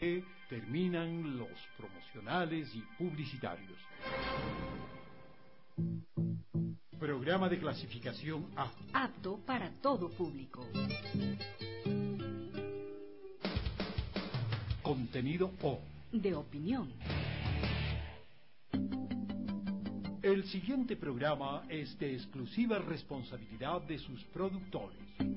Terminan los promocionales y publicitarios. Programa de clasificación A. Apto para todo público. Contenido O. De opinión. El siguiente programa es de exclusiva responsabilidad de sus productores.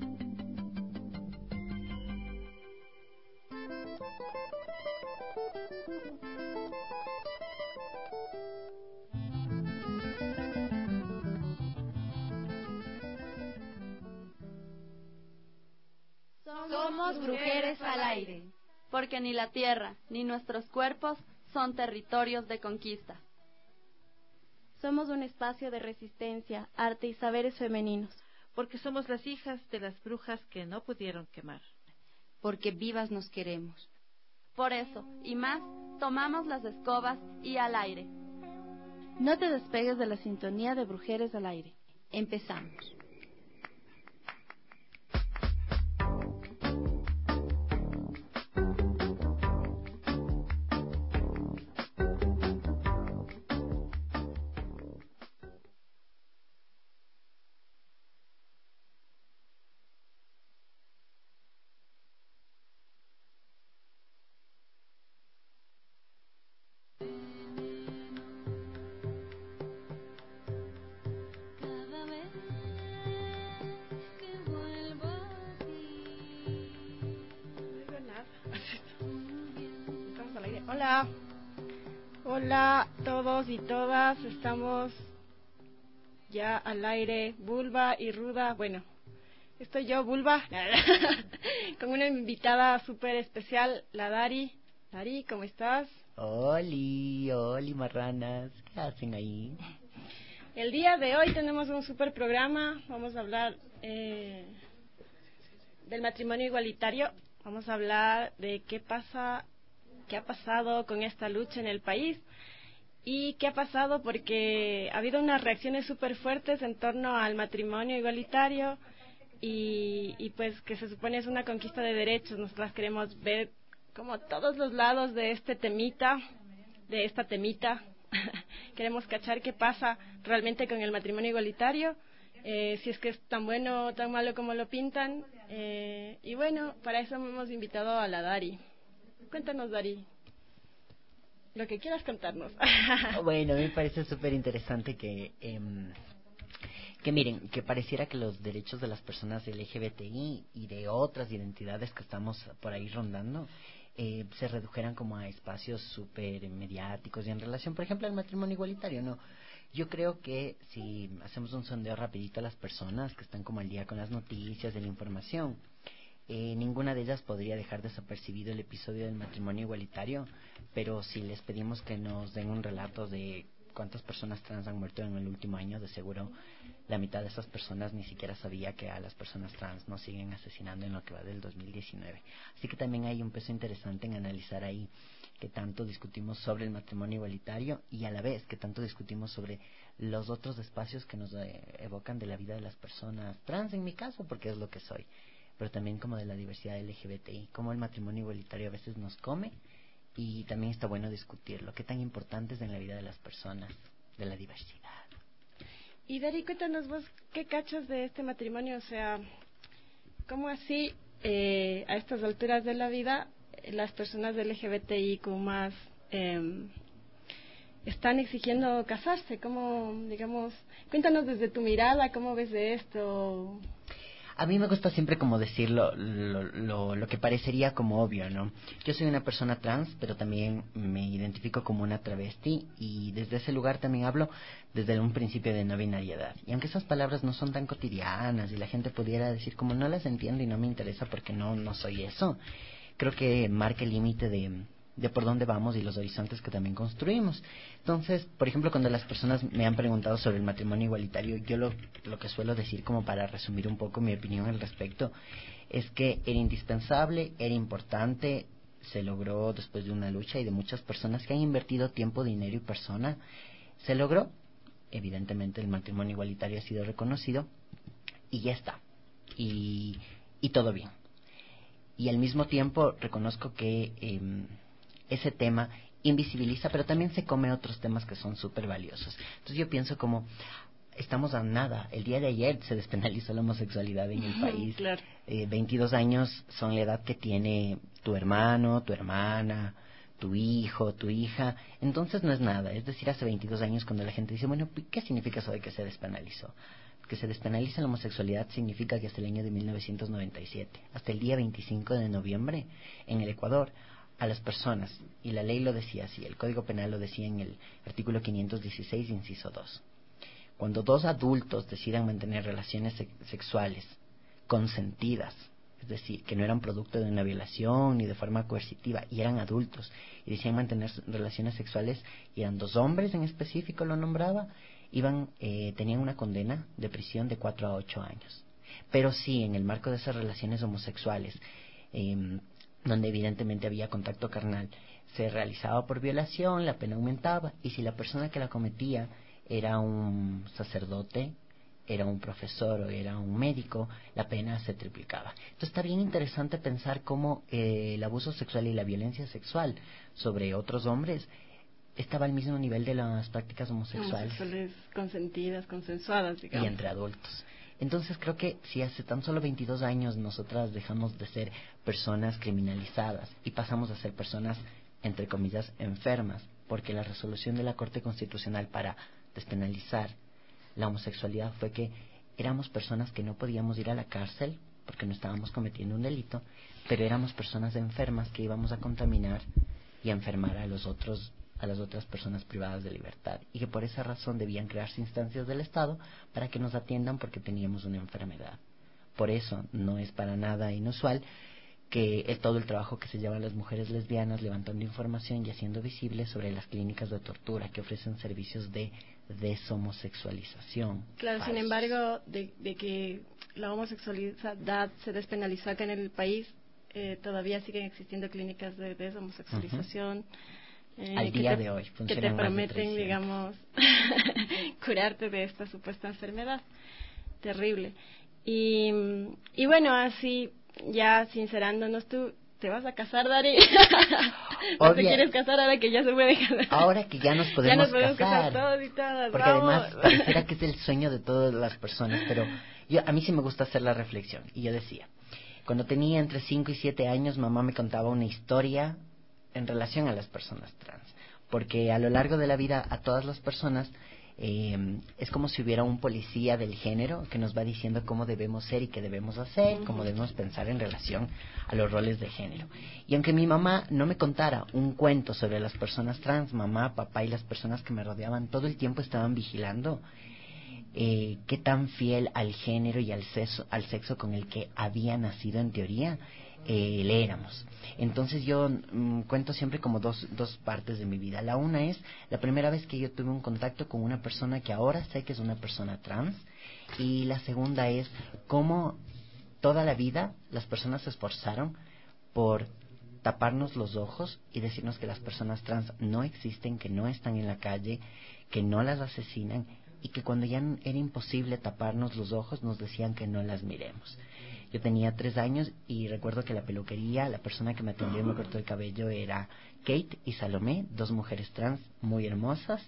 Somos Brujeres al Aire, porque ni la tierra ni nuestros cuerpos son territorios de conquista. Somos un espacio de resistencia, arte y saberes femeninos. Porque somos las hijas de las brujas que no pudieron quemar. Porque vivas nos queremos. Por eso, y más, tomamos las escobas y al aire. No te despegues de la sintonía de Brujeres al Aire. Empezamos. Hola, hola a todos y todas, estamos ya al aire, Vulva y Ruda, bueno, estoy yo, Vulva, con una invitada súper especial, la Dari. Dari, ¿cómo estás? Oli marranas, ¿qué hacen ahí? El día de hoy tenemos un súper programa, vamos a hablar del matrimonio igualitario, vamos a hablar de qué ha pasado con esta lucha en el país y qué ha pasado porque ha habido unas reacciones súper fuertes en torno al matrimonio igualitario y pues que se supone es una conquista de derechos. Nosotras queremos ver como todos los lados de esta temita, queremos cachar qué pasa realmente con el matrimonio igualitario, si es que es tan bueno o tan malo como lo pintan, y bueno, para eso hemos invitado a la Dari. Cuéntanos, Dari, lo que quieras contarnos. Bueno, me parece súper interesante que miren, que pareciera que los derechos de las personas LGBTI y de otras identidades que estamos por ahí rondando se redujeran como a espacios súper mediáticos y en relación, por ejemplo, al matrimonio igualitario, ¿no? Yo creo que si hacemos un sondeo rapidito a las personas que están como al día con las noticias, de la información, ninguna de ellas podría dejar desapercibido el episodio del matrimonio igualitario, pero si les pedimos que nos den un relato de cuántas personas trans han muerto en el último año, de seguro la mitad de esas personas ni siquiera sabía que a las personas trans nos siguen asesinando en lo que va del 2019. Así que también hay un peso interesante en analizar ahí que tanto discutimos sobre el matrimonio igualitario y a la vez que tanto discutimos sobre los otros espacios que nos evocan de la vida de las personas trans, en mi caso, porque es lo que soy, pero también como de la diversidad LGBTI, cómo el matrimonio igualitario a veces nos come, y también está bueno discutirlo, qué tan importante es en la vida de las personas, de la diversidad. Y Dari, cuéntanos vos, ¿qué cachas de este matrimonio? O sea, ¿cómo así, a estas alturas de la vida, las personas LGBTI como más están exigiendo casarse? ¿Cómo, digamos, cuéntanos desde tu mirada, cómo ves de esto? A mí me gusta siempre como decir lo que parecería como obvio, ¿no? Yo soy una persona trans, pero también me identifico como una travesti y desde ese lugar también hablo desde un principio de no binariedad. Y aunque esas palabras no son tan cotidianas y la gente pudiera decir como no las entiendo y no me interesa porque no soy eso, creo que marca el límite de por dónde vamos y los horizontes que también construimos. Entonces, por ejemplo, cuando las personas me han preguntado sobre el matrimonio igualitario, yo lo que suelo decir, como para resumir un poco mi opinión al respecto, es que era indispensable, era importante, se logró después de una lucha y de muchas personas que han invertido tiempo, dinero y persona, se logró. Evidentemente el matrimonio igualitario ha sido reconocido y ya está, y todo bien. y al mismo tiempo reconozco que ese tema invisibiliza, pero también se come otros temas que son súper valiosos. Entonces yo pienso como, estamos a nada. El día de ayer se despenalizó la homosexualidad en el país. Claro. 22 años son la edad que tiene tu hermano, tu hermana, tu hijo, tu hija. Entonces no es nada. Es decir, hace 22 años cuando la gente dice, bueno, ¿qué significa eso de que se despenalizó? Que se despenaliza la homosexualidad significa que hasta el año de 1997, hasta el día 25 de noviembre, en el Ecuador, a las personas, y la ley lo decía así, el Código Penal lo decía en el artículo 516, inciso 2. Cuando dos adultos decidan mantener relaciones sexuales consentidas, es decir, que no eran producto de una violación ni de forma coercitiva, y eran adultos, y decían mantener relaciones sexuales, y eran dos hombres en específico, lo nombraba, tenían una condena de prisión de 4 a 8 años. Pero sí, en el marco de esas relaciones homosexuales, donde evidentemente había contacto carnal, se realizaba por violación, la pena aumentaba, y si la persona que la cometía era un sacerdote, era un profesor o era un médico, la pena se triplicaba. Entonces está bien interesante pensar cómo el abuso sexual y la violencia sexual sobre otros hombres estaba al mismo nivel de las prácticas homosexuales. Consentidas, consensuadas, digamos. Y entre adultos. Entonces creo que si hace tan solo 22 años nosotras dejamos de ser personas criminalizadas y pasamos a ser personas, entre comillas, enfermas, porque la resolución de la Corte Constitucional para despenalizar la homosexualidad fue que éramos personas que no podíamos ir a la cárcel porque no estábamos cometiendo un delito, pero éramos personas enfermas que íbamos a contaminar y a enfermar a las otras personas privadas de libertad, y que por esa razón debían crearse instancias del Estado para que nos atiendan porque teníamos una enfermedad. Por eso no es para nada inusual que todo el trabajo que se llevan las mujeres lesbianas levantando información y haciendo visible sobre las clínicas de tortura que ofrecen servicios de deshomosexualización. Claro, sin embargo, de que la homosexualidad se despenalizó acá en el país, todavía siguen existiendo clínicas de deshomosexualización. Al día de hoy que te prometen, digamos, curarte de esta supuesta enfermedad terrible. Y bueno, así ya sincerándonos, tú te vas a casar, Dari. ¿No te quieres casar ahora que ya se puede casar? Ahora que ya nos podemos casar todos y todas, porque vamos. además pareciera que es el sueño de todas las personas, pero a mí sí me gusta hacer la reflexión. Y yo decía, cuando tenía entre 5 y 7 años, mamá me contaba una historia en relación a las personas trans, porque a lo largo de la vida a todas las personas es como si hubiera un policía del género que nos va diciendo cómo debemos ser y qué debemos hacer, cómo debemos pensar en relación a los roles de género. Y aunque mi mamá no me contara un cuento sobre las personas trans, mamá, papá y las personas que me rodeaban todo el tiempo estaban vigilando qué tan fiel al género y al sexo con el que había nacido en teoría le éramos. Entonces yo cuento siempre como dos partes de mi vida. La una es la primera vez que yo tuve un contacto con una persona que ahora sé que es una persona trans, y la segunda es cómo toda la vida las personas se esforzaron por taparnos los ojos y decirnos que las personas trans no existen, que no están en la calle, que no las asesinan, y que cuando ya era imposible taparnos los ojos nos decían que no las miremos. Yo tenía 3 años y recuerdo que la peluquería, la persona que me atendió y me cortó el cabello era Kate y Salomé, 2 mujeres trans muy hermosas.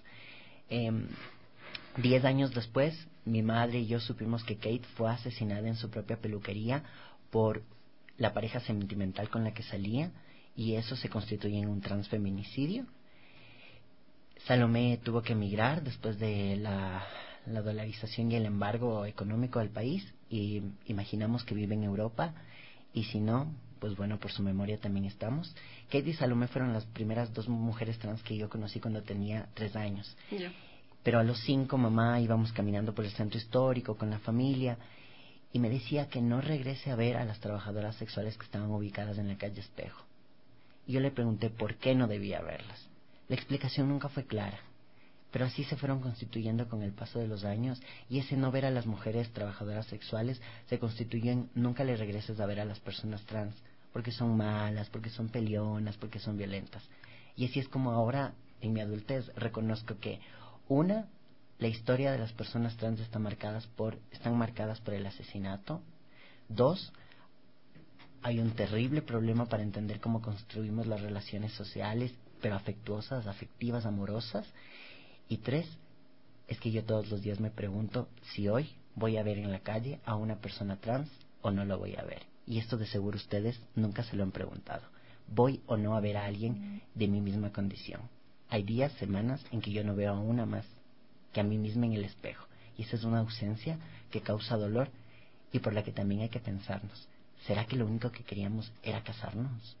10 años después, mi madre y yo supimos que Kate fue asesinada en su propia peluquería por la pareja sentimental con la que salía, y eso se constituye en un transfeminicidio. Salomé tuvo que emigrar después de la dolarización y el embargo económico del país, y imaginamos que vive en Europa, y si no, pues bueno, por su memoria también estamos. Kate y Salomé fueron las primeras 2 mujeres trans que yo conocí cuando tenía 3 años. Yeah. Pero a los 5, mamá, íbamos caminando por el centro histórico con la familia, y me decía que no regrese a ver a las trabajadoras sexuales que estaban ubicadas en la calle Espejo. Y yo le pregunté por qué no debía verlas. La explicación nunca fue clara, pero así se fueron constituyendo con el paso de los años, y ese no ver a las mujeres trabajadoras sexuales se constituyó en nunca le regreses a ver a las personas trans, porque son malas, porque son peleonas, porque son violentas. Y así es como ahora, en mi adultez, reconozco que, la historia de las personas trans están marcadas por el asesinato. 2, hay un terrible problema para entender cómo construimos las relaciones sociales, pero afectuosas, afectivas, amorosas. Y 3, es que yo todos los días me pregunto si hoy voy a ver en la calle a una persona trans o no lo voy a ver. Y esto de seguro ustedes nunca se lo han preguntado. ¿Voy o no a ver a alguien de mi misma condición? Hay días, semanas en que yo no veo a una más que a mí misma en el espejo. Y esa es una ausencia que causa dolor y por la que también hay que pensarnos. ¿Será que lo único que queríamos era casarnos?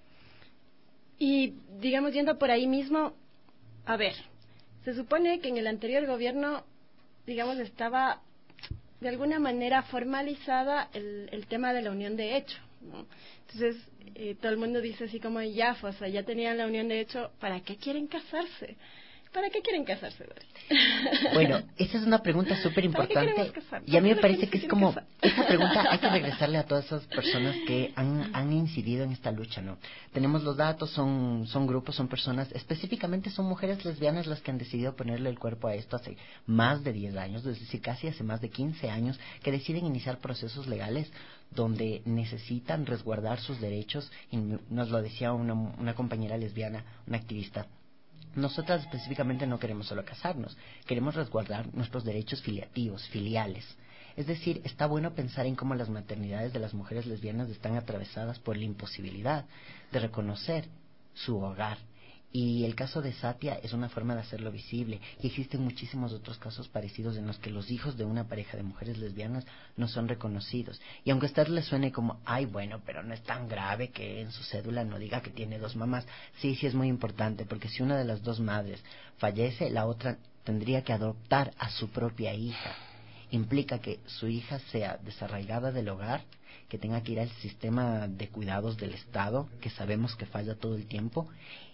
Y digamos, yendo por ahí mismo, a ver, se supone que en el anterior gobierno, digamos, estaba de alguna manera formalizada el tema de la unión de hecho, ¿no? Entonces, todo el mundo dice así como ya, o sea, ya tenían la unión de hecho, ¿para qué quieren casarse? ¿Para qué quieren casarse, Dori? Bueno, esa es una pregunta súper importante y a mí me parece que es como esa pregunta hay que regresarle a todas esas personas que han incidido en esta lucha, ¿no? Tenemos los datos, son grupos, son personas, específicamente son mujeres lesbianas las que han decidido ponerle el cuerpo a esto hace más de 10 años, es decir, casi hace más de 15 años, que deciden iniciar procesos legales donde necesitan resguardar sus derechos, y nos lo decía una compañera lesbiana, una activista. Nosotras específicamente no queremos solo casarnos, queremos resguardar nuestros derechos filiativos, filiales. Es decir, está bueno pensar en cómo las maternidades de las mujeres lesbianas están atravesadas por la imposibilidad de reconocer su hogar. Y el caso de Satia es una forma de hacerlo visible. Y existen muchísimos otros casos parecidos en los que los hijos de una pareja de mujeres lesbianas no son reconocidos. Y aunque a usted le suene como, ay, bueno, pero no es tan grave que en su cédula no diga que tiene 2 mamás. Sí, sí es muy importante, porque si una de las 2 madres fallece, la otra tendría que adoptar a su propia hija. Implica que su hija sea desarraigada del hogar, que tenga que ir al sistema de cuidados del Estado, que sabemos que falla todo el tiempo,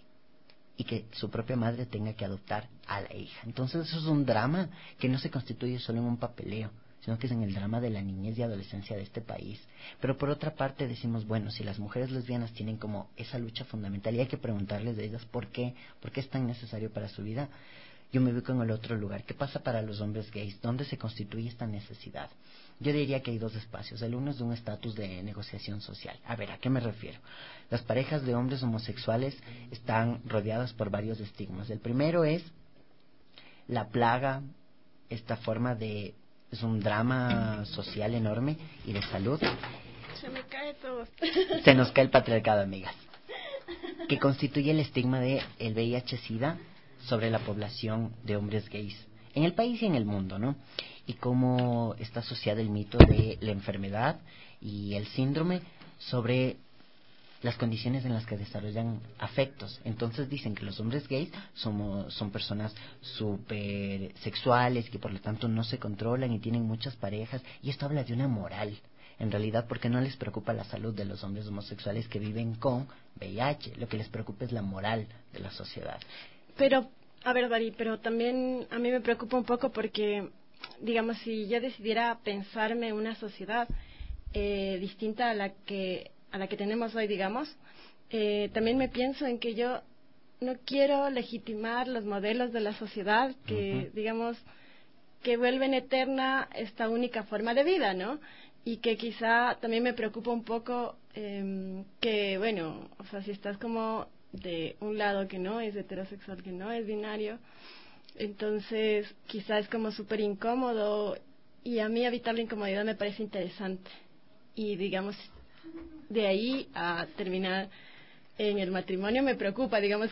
y que su propia madre tenga que adoptar a la hija. Entonces eso es un drama que no se constituye solo en un papeleo, sino que es en el drama de la niñez y adolescencia de este país. Pero por otra parte decimos, bueno, si las mujeres lesbianas tienen como esa lucha fundamental y hay que preguntarles de ellas por qué es tan necesario para su vida, yo me ubico en el otro lugar. ¿Qué pasa para los hombres gays? ¿Dónde se constituye esta necesidad? Yo diría que hay 2 espacios. El uno es de un estatus de negociación social. A ver, ¿a qué me refiero? Las parejas de hombres homosexuales están rodeadas por varios estigmas. El primero es la plaga, esta forma de... es un drama social enorme y de salud. Se me cae todo. Se nos cae el patriarcado, amigas. Que constituye el estigma de el VIH-Sida sobre la población de hombres gays en el país y en el mundo, ¿no? Y cómo está asociado el mito de la enfermedad y el síndrome sobre las condiciones en las que desarrollan afectos. Entonces dicen que los hombres gays son personas súper sexuales, que por lo tanto no se controlan y tienen muchas parejas, y esto habla de una moral, en realidad, porque no les preocupa la salud de los hombres homosexuales que viven con VIH, lo que les preocupa es la moral de la sociedad. Pero, a ver, Dari, pero también a mí me preocupa un poco porque, digamos, si yo decidiera pensarme una sociedad distinta a la que tenemos hoy, digamos, también me pienso en que yo no quiero legitimar los modelos de la sociedad que, digamos, que vuelven eterna esta única forma de vida, ¿no? Y que quizá también me preocupa un poco que, bueno, o sea, si estás como de un lado que no es heterosexual, que no es binario, entonces quizá es como súper incómodo, y a mí evitar la incomodidad me parece interesante. Y digamos, de ahí a terminar en el matrimonio me preocupa, digamos,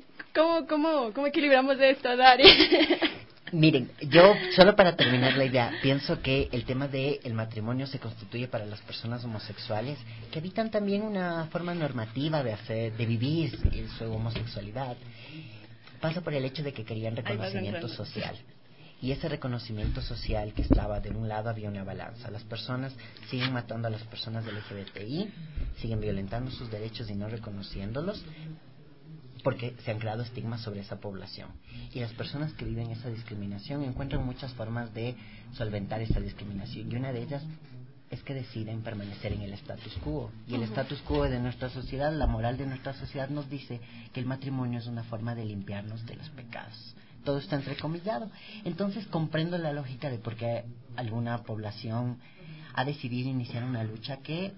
¿cómo equilibramos esto, Dari? Miren, yo solo para terminar la idea, pienso que el tema del matrimonio se constituye para las personas homosexuales que habitan también una forma normativa de vivir su homosexualidad. Pasa por el hecho de que querían reconocimiento social. Y ese reconocimiento social que estaba de un lado, había una balanza. Las personas siguen matando a las personas del LGBTI, siguen violentando sus derechos y no reconociéndolos, porque se han creado estigmas sobre esa población. Y las personas que viven esa discriminación encuentran muchas formas de solventar esa discriminación. Y una de ellas es que deciden permanecer en el status quo. Y el status quo de nuestra sociedad, la moral de nuestra sociedad nos dice que el matrimonio es una forma de limpiarnos de los pecados. Todo está entrecomillado. Entonces comprendo la lógica de por qué alguna población ha decidido iniciar una lucha que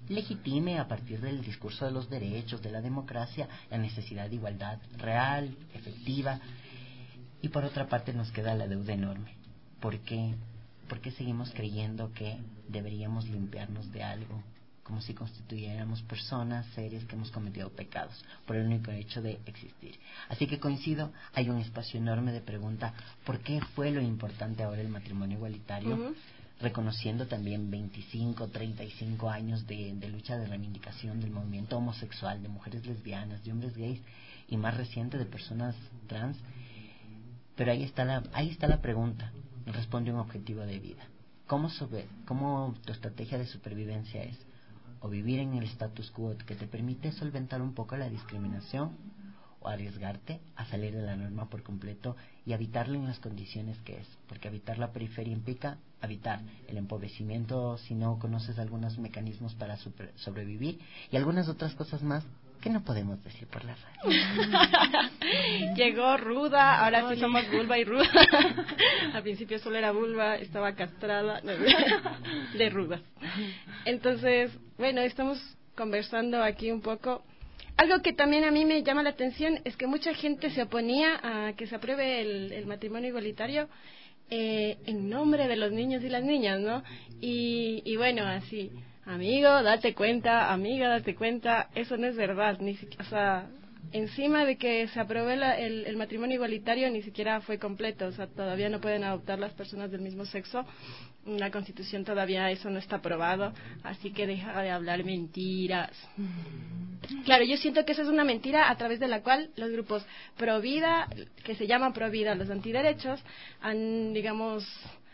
legitime a partir del discurso de los derechos, de la democracia, la necesidad de igualdad real, efectiva. Y por otra parte nos queda la deuda enorme. ¿Por qué seguimos creyendo que deberíamos limpiarnos de algo? Como si constituyéramos personas, seres que hemos cometido pecados por el único hecho de existir. Así que coincido, hay un espacio enorme de pregunta, ¿por qué fue lo importante ahora el matrimonio igualitario? Reconociendo también 25, 35 años de lucha de reivindicación del movimiento homosexual, de mujeres lesbianas, de hombres gays y más reciente de personas trans. Pero ahí está la pregunta, responde un objetivo de vida. ¿Cómo tu estrategia de supervivencia es? O vivir en el status quo que te permite solventar un poco la discriminación, o arriesgarte a salir de la norma por completo y habitarlo en las condiciones que es, porque habitar la periferia implica habitar el empobrecimiento si no conoces algunos mecanismos para sobrevivir y algunas otras cosas más que no podemos decir por la radio. Llegó Ruda, ahora sí somos vulva y Ruda. Al principio solo era vulva, estaba castrada de Ruda. Entonces, bueno, estamos conversando aquí un poco. Algo que también a mí me llama la atención es que mucha gente se oponía a que se apruebe el matrimonio igualitario en nombre de los niños y las niñas, ¿no? Y bueno, así, amigo, date cuenta, amiga, date cuenta, eso no es verdad, o sea, encima de que se apruebe el matrimonio igualitario ni siquiera fue completo, o sea, todavía no pueden adoptar las personas del mismo sexo, en la Constitución todavía eso no está aprobado, así que deja de hablar mentiras. Claro, yo siento que esa es una mentira a través de la cual los grupos pro vida, que se llaman pro vida, los antiderechos, han, digamos,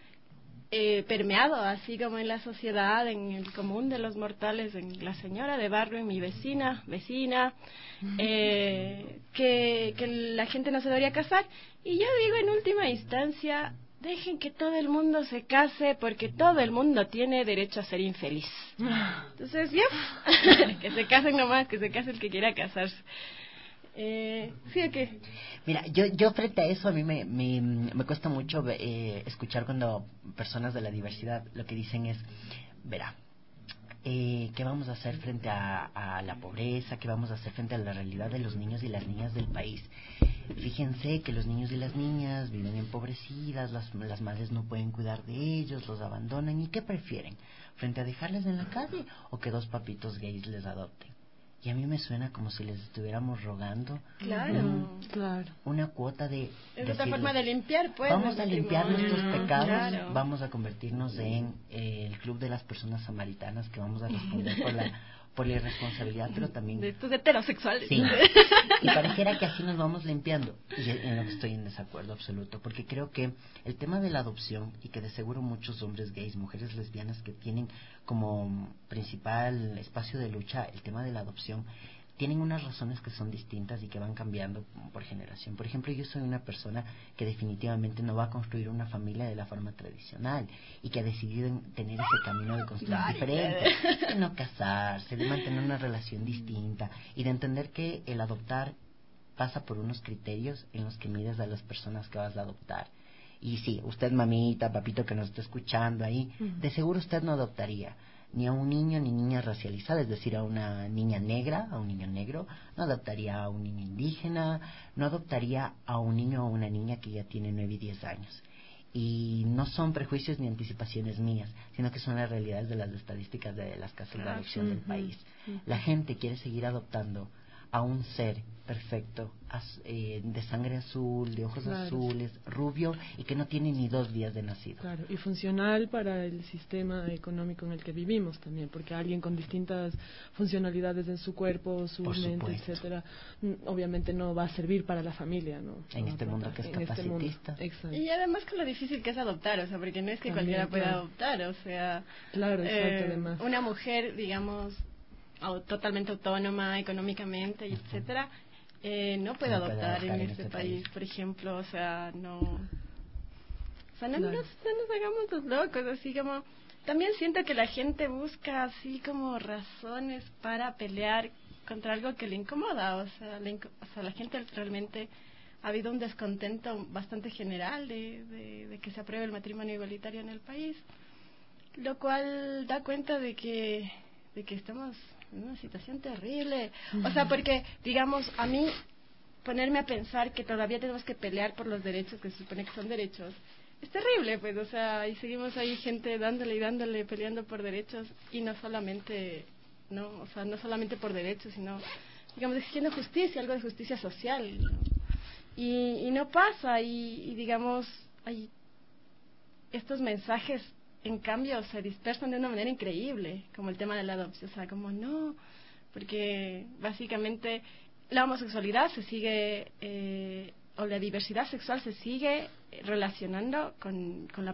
permeado así como en la sociedad, en el común de los mortales, en la señora de barrio, en mi vecina, que la gente no se debería casar. Y yo digo, en última instancia, dejen que todo el mundo se case, porque todo el mundo tiene derecho a ser infeliz. Entonces, que se casen nomás, que se case el que quiera casarse. ¿Sí o qué? Mira, yo frente a eso a mí me cuesta mucho escuchar cuando personas de la diversidad lo que dicen es, verá, ¿qué vamos a hacer frente a la pobreza? ¿Qué vamos a hacer frente a la realidad de los niños y las niñas del país? Fíjense que los niños y las niñas viven empobrecidas, las madres no pueden cuidar de ellos, los abandonan. ¿Y qué prefieren? ¿Frente a dejarles en la calle o que dos papitos gays les adopten? Y a mí me suena como si les estuviéramos rogando una cuota de... Es otra forma de limpiar, pues. Vamos a limpiar nuestros pecados, claro. Vamos a convertirnos en el club de las personas samaritanas que vamos a responder por la irresponsabilidad, pero también... De estos heterosexuales. Sí, y pareciera que así nos vamos limpiando. Y en lo que estoy en desacuerdo absoluto, porque creo que el tema de la adopción, y que de seguro muchos hombres gays, mujeres lesbianas que tienen como principal espacio de lucha el tema de la adopción, tienen unas razones que son distintas y que van cambiando por generación. Por ejemplo, yo soy una persona que definitivamente no va a construir una familia de la forma tradicional y que ha decidido tener ese camino de construir diferente, de no casarse, de mantener una relación distinta y de entender que el adoptar pasa por unos criterios en los que mides a las personas que vas a adoptar. Y sí, usted, mamita, papito que nos está escuchando ahí, de seguro usted no adoptaría ni a un niño ni niña racializada, es decir, a una niña negra, a un niño negro, no adoptaría a un niño indígena, no adoptaría a un niño o una niña que ya tiene 9 y 10 años. Y no son prejuicios ni anticipaciones mías, sino que son las realidades de las estadísticas de las casas de adopción del país. La gente quiere seguir adoptando a un ser perfecto, de sangre azul, de ojos azules, rubio y que no tiene ni 2 días de nacido. Claro, y funcional para el sistema económico en el que vivimos también, porque alguien con distintas funcionalidades en su cuerpo, su mente, etcétera, obviamente no va a servir para la familia, ¿no? En este mundo que es capacitista. Exacto. Y además con lo difícil que es adoptar, o sea, porque no es que cualquiera pueda adoptar, o sea, claro, exacto, además. Una mujer, digamos, totalmente autónoma económicamente, etcétera, no puede adoptar en este país, por ejemplo, o sea, no nos hagamos los locos, así como, también siento que la gente busca así como razones para pelear contra algo que le incomoda, o sea, la gente realmente ha habido un descontento bastante general de que se apruebe el matrimonio igualitario en el país, lo cual da cuenta de que que estamos en una situación terrible. O sea, porque, digamos, a mí ponerme a pensar que todavía tenemos que pelear por los derechos que se supone que son derechos, es terrible, pues, o sea, y seguimos ahí gente dándole y dándole, peleando por derechos, y no solamente, ¿no? O sea, no solamente por derechos, sino, digamos, exigiendo justicia, algo de justicia social, ¿no? Y no pasa, y digamos, hay estos mensajes, en cambio, se dispersan de una manera increíble, como el tema de la adopción, o sea, como no, porque básicamente la homosexualidad se sigue, o la diversidad sexual se sigue relacionando con la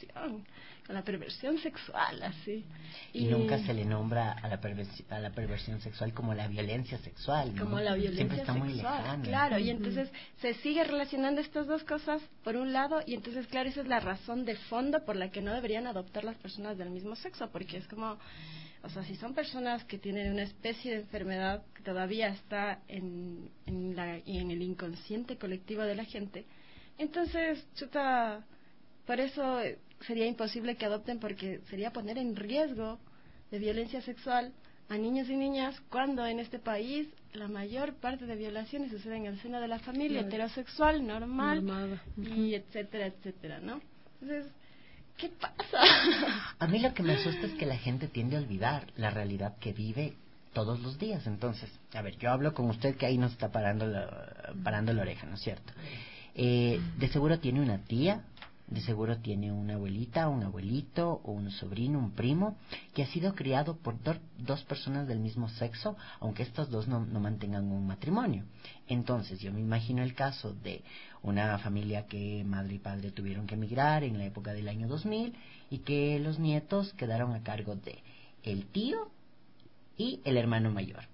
perversión sexual, así. Y nunca se le nombra a la perversión sexual como la violencia sexual, ¿no? Como la violencia siempre está sexual, muy lejana. claro, y entonces se sigue relacionando estas dos cosas por un lado, y entonces, claro, esa es la razón de fondo por la que no deberían adoptar las personas del mismo sexo, porque es como, o sea, si son personas que tienen una especie de enfermedad que todavía está en el inconsciente colectivo de la gente, entonces, chuta, por eso sería imposible que adopten, porque sería poner en riesgo de violencia sexual a niños y niñas, cuando en este país la mayor parte de violaciones suceden en el seno de la familia heterosexual, normal, y etcétera, etcétera, ¿no? Entonces, ¿qué pasa? A mí lo que me asusta es que la gente tiende a olvidar la realidad que vive todos los días. Entonces, a ver, yo hablo con usted que ahí nos está parando la oreja, ¿no es cierto? De seguro tiene una tía, de seguro tiene una abuelita, un abuelito, o un sobrino, un primo, que ha sido criado por dos personas del mismo sexo, aunque estos dos no mantengan un matrimonio. Entonces, yo me imagino el caso de una familia que madre y padre tuvieron que emigrar en la época del año 2000, y que los nietos quedaron a cargo de el tío y el hermano mayor.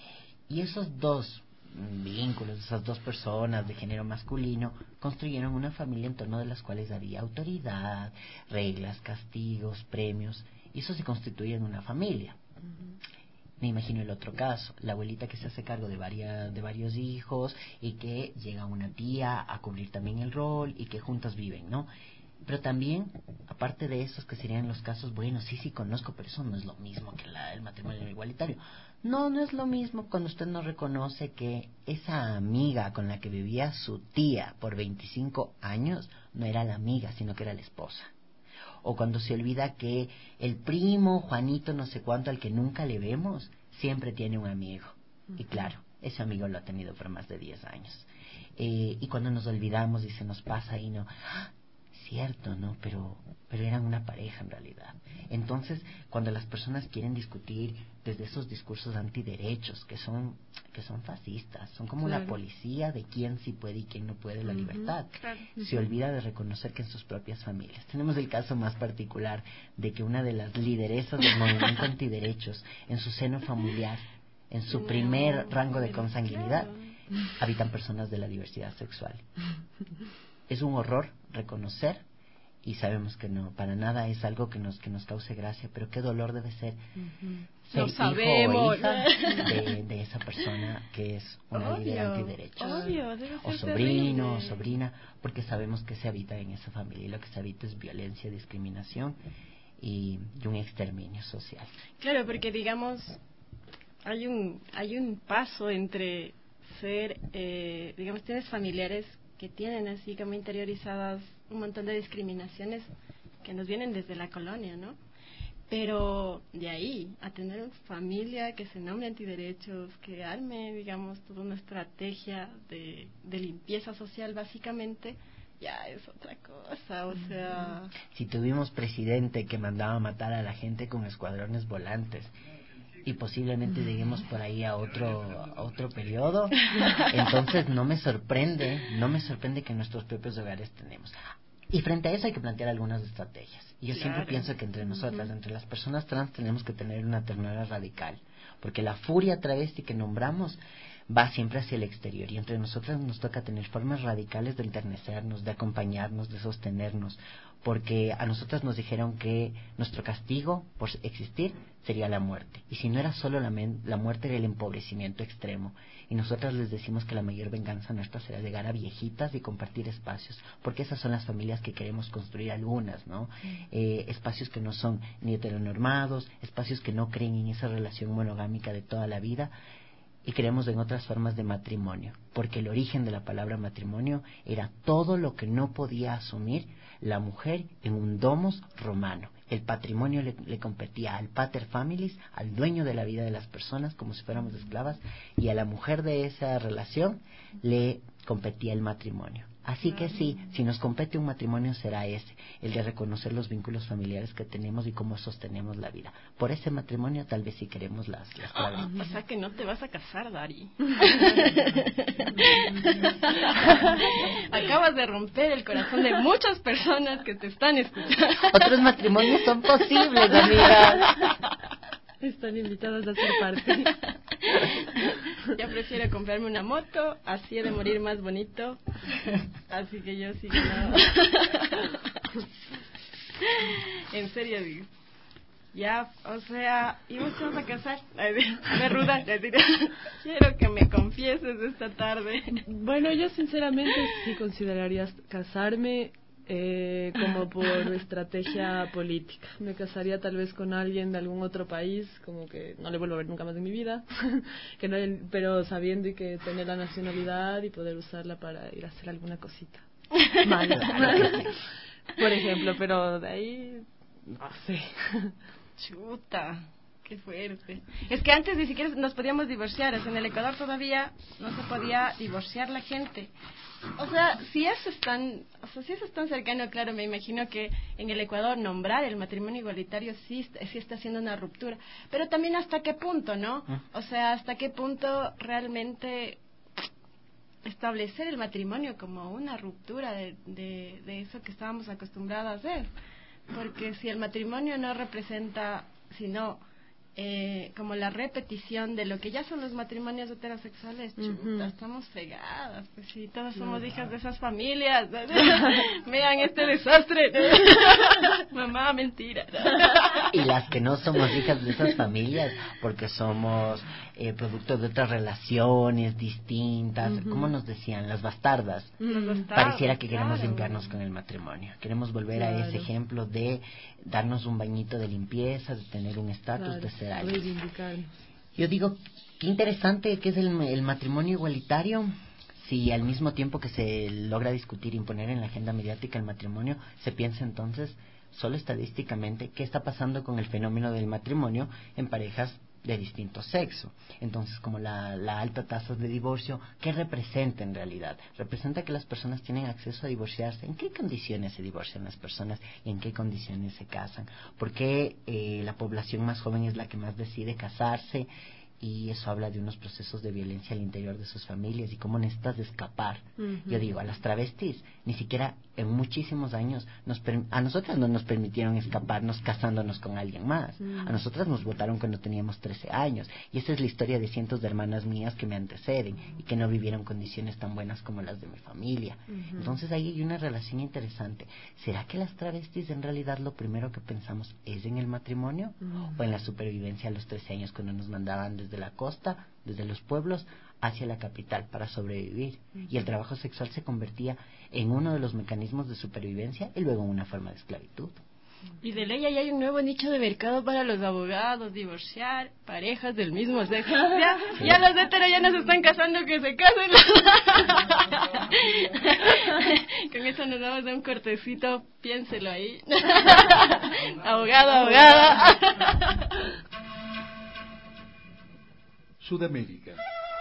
Y esos dos vínculos, esas dos personas de género masculino, construyeron una familia en torno de las cuales había autoridad, reglas, castigos, premios, y eso se constituye en una familia. Me imagino el otro caso, la abuelita que se hace cargo de varios hijos, y que llega una tía a cubrir también el rol, y que juntas viven, ¿no? Pero también, aparte de esos que serían los casos, bueno, sí conozco, pero eso no es lo mismo que el matrimonio igualitario. No es lo mismo cuando usted no reconoce que esa amiga con la que vivía su tía por 25 años no era la amiga, sino que era la esposa. O cuando se olvida que el primo Juanito no sé cuánto, al que nunca le vemos, siempre tiene un amigo. Y claro, ese amigo lo ha tenido por más de 10 años. Y cuando nos olvidamos y se nos pasa y no... cierto, ¿no? Pero eran una pareja en realidad. Entonces, cuando las personas quieren discutir desde esos discursos antiderechos que son fascistas, son como la policía de quién sí puede y quién no puede la libertad, se olvida de reconocer que en sus propias familias. Tenemos el caso más particular de que una de las lideresas del movimiento antiderechos, en su seno familiar, en su primer rango de consanguinidad, habitan personas de la diversidad sexual. Es un horror reconocer, y sabemos que no, para nada es algo que nos cause gracia, pero qué dolor debe ser ser hijo o hija de esa persona que es una líder antiderechos, o sobrino o sobrina, porque sabemos que se habita en esa familia, y lo que se habita es violencia, discriminación y un exterminio social. Claro, porque digamos hay un paso entre ser, digamos, tienes familiares que tienen así como interiorizadas un montón de discriminaciones que nos vienen desde la colonia, ¿no? Pero de ahí a tener una familia que se nombre antiderechos, que arme, digamos, toda una estrategia de limpieza social, básicamente, ya es otra cosa, o sea... Si tuvimos presidente que mandaba a matar a la gente con escuadrones volantes, y posiblemente lleguemos por ahí a otro periodo, entonces no me sorprende que en nuestros propios hogares tenemos. Y frente a eso hay que plantear algunas estrategias. Y yo siempre pienso que entre nosotras, entre las personas trans, tenemos que tener una ternura radical, porque la furia travesti que nombramos va siempre hacia el exterior, y entre nosotras nos toca tener formas radicales de enternecernos, de acompañarnos, de sostenernos, porque a nosotras nos dijeron que nuestro castigo por existir sería la muerte, y si no era solo la muerte, era el empobrecimiento extremo, y nosotras les decimos que la mayor venganza nuestra será llegar a viejitas y compartir espacios, porque esas son las familias que queremos construir algunas, ¿no? Espacios que no son ni heteronormados, espacios que no creen en esa relación monogámica de toda la vida, y creemos en otras formas de matrimonio, porque el origen de la palabra matrimonio era todo lo que no podía asumir la mujer en un domus romano. El patrimonio le competía al pater familis, al dueño de la vida de las personas, como si fuéramos esclavas, y a la mujer de esa relación le competía el matrimonio. Así que sí, si nos compete un matrimonio será ese, el de reconocer los vínculos familiares que tenemos y cómo sostenemos la vida. Por ese matrimonio tal vez sí queremos las travestis. O sea que no te vas a casar, Dari. Acabas de romper el corazón de muchas personas que te están escuchando. Otros matrimonios son posibles, amigas. Están invitadas a ser parte. Yo prefiero comprarme una moto, así he de morir más bonito. Así que yo sí que no. En serio digo. Ya, o sea, ¿y vos te vas a casar? A ver, Ruda, quiero que me confieses esta tarde. Bueno, yo sinceramente sí consideraría casarme como por estrategia política. Me casaría tal vez con alguien de algún otro país, como que no le vuelvo a ver nunca más en mi vida, que no, pero sabiendo y que tener la nacionalidad y poder usarla para ir a hacer alguna cosita mala, por ejemplo, pero de ahí no sé. Chuta, qué fuerte. Es que antes ni siquiera nos podíamos divorciar, o sea, en el Ecuador todavía no se podía divorciar la gente. O sea, si eso es tan cercano, claro, me imagino que en el Ecuador nombrar el matrimonio igualitario sí está haciendo una ruptura. Pero también hasta qué punto, ¿no? O sea, hasta qué punto realmente establecer el matrimonio como una ruptura de eso que estábamos acostumbrados a hacer. Porque si el matrimonio no representa, sino como la repetición de lo que ya son los matrimonios heterosexuales, chuta, estamos pegadas, pues sí, todas somos hijas de esas familias. Vean este desastre. Mamá, mentira. Y las que no somos hijas de esas familias, porque somos producto de otras relaciones distintas, ¿cómo nos decían? Las bastardas. Pareciera que queremos limpiarnos con el matrimonio, queremos volver a ese ejemplo de darnos un bañito de limpieza, de tener un estatus, de ser alguien. Yo digo, qué interesante que es el matrimonio igualitario. Si al mismo tiempo que se logra discutir e imponer en la agenda mediática el matrimonio, se piensa entonces solo estadísticamente qué está pasando con el fenómeno del matrimonio en parejas de distinto sexo. Entonces, como la alta tasa de divorcio, ¿qué representa en realidad? Representa que las personas tienen acceso a divorciarse. ¿En qué condiciones se divorcian las personas y en qué condiciones se casan? ¿Por qué la población más joven es la que más decide casarse? Y eso habla de unos procesos de violencia al interior de sus familias y cómo necesitas de escapar. Yo digo, a las travestis ni siquiera en muchísimos años a nosotras no nos permitieron escaparnos casándonos con alguien más. A nosotras nos votaron cuando teníamos 13 años y esa es la historia de cientos de hermanas mías que me anteceden y que no vivieron condiciones tan buenas como las de mi familia. Entonces ahí hay una relación interesante. ¿Será que las travestis en realidad lo primero que pensamos es en el matrimonio o en la supervivencia a los 13 años cuando nos mandaban desde la costa, desde los pueblos hacia la capital para sobrevivir? Y el trabajo sexual se convertía en uno de los mecanismos de supervivencia y luego en una forma de esclavitud. Y de ley ahí hay un nuevo nicho de mercado para los abogados, divorciar parejas del mismo sexo. Ya los heteros ya no se están casando, que se casen. Con eso nos damos un cortecito, piénselo ahí. Abogado, abogada. Sudamérica.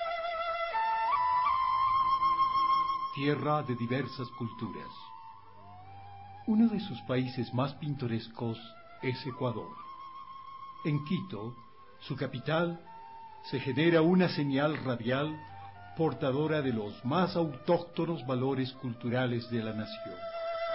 Tierra de diversas culturas. Uno de sus países más pintorescos es Ecuador. En Quito, su capital, se genera una señal radial portadora de los más autóctonos valores culturales de la nación.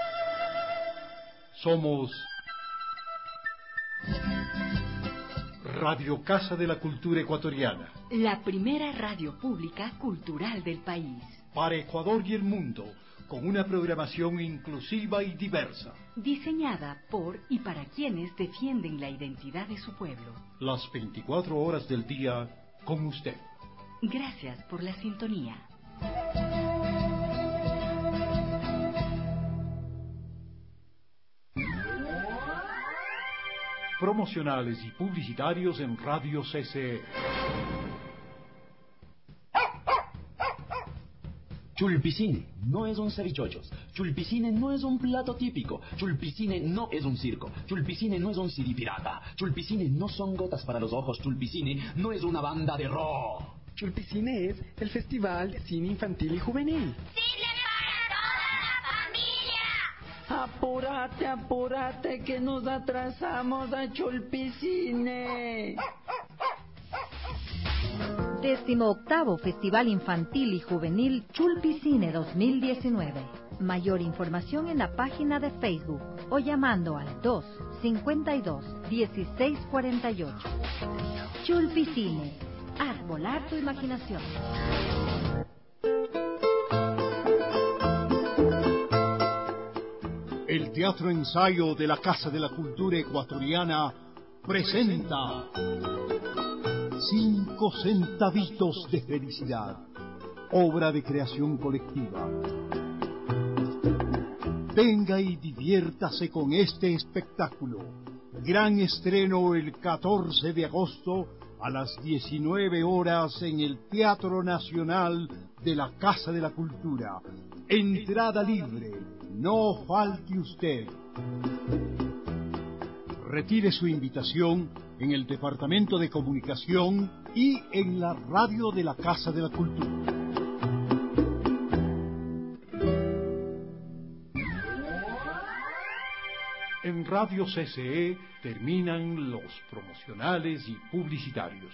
Somos Radio Casa de la Cultura Ecuatoriana. La primera radio pública cultural del país. Para Ecuador y el mundo, con una programación inclusiva y diversa. Diseñada por y para quienes defienden la identidad de su pueblo. Las 24 horas del día con usted. Gracias por la sintonía. Promocionales y publicitarios en Radio CCE. Chulpicine no es un cevichochos. Chulpicine no es un plato típico. Chulpicine no es un circo. Chulpicine no es un siripirata. Chulpicine no son gotas para los ojos. Chulpicine no es una banda de rock. Chulpicine es el Festival de Cine Infantil y Juvenil. ¡Cine para toda la familia! Apúrate, apúrate, que nos atrasamos a Chulpicine. 18º Festival Infantil y Juvenil Chulpicine 2019. Mayor información en la página de Facebook o llamando al 252-1648. Chulpicine. Haz volar tu imaginación. El Teatro Ensayo de la Casa de la Cultura Ecuatoriana presenta 5 centavitos de felicidad, obra de creación colectiva. Venga y diviértase con este espectáculo. Gran estreno el 14 de agosto a las 19 horas en el Teatro Nacional de la Casa de la Cultura. Entrada libre, no falte usted. Retire su invitación en el Departamento de Comunicación y en la radio de la Casa de la Cultura. En Radio CCE terminan los promocionales y publicitarios.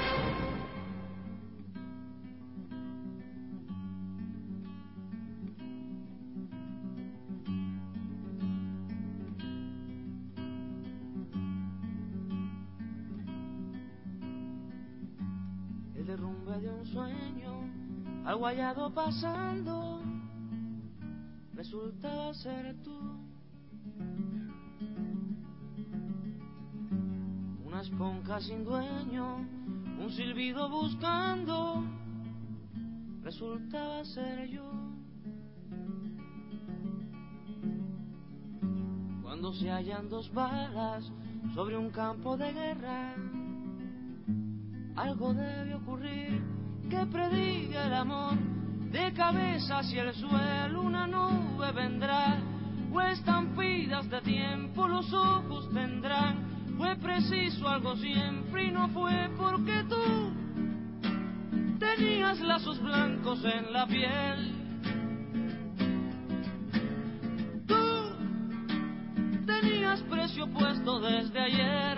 El derrumbe de un sueño, algo hallado pasando, resultaba ser tú. Una esponja sin dueño, un silbido buscando, resultaba ser yo. Cuando se hallan 2 balas sobre un campo de guerra, algo debe ocurrir que prediga el amor. De cabeza hacia el suelo una nube vendrá, o estampidas de tiempo los ojos tendrán. Fue preciso algo siempre y no fue porque tú tenías lazos blancos en la piel. Tú tenías precio puesto desde ayer.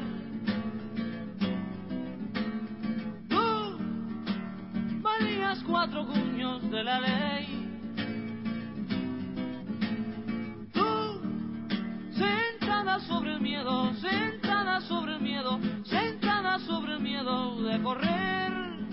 Tú valías 4 guiños de la ley. Sobre el miedo, sentada sobre el miedo, sentada sobre el miedo de correr.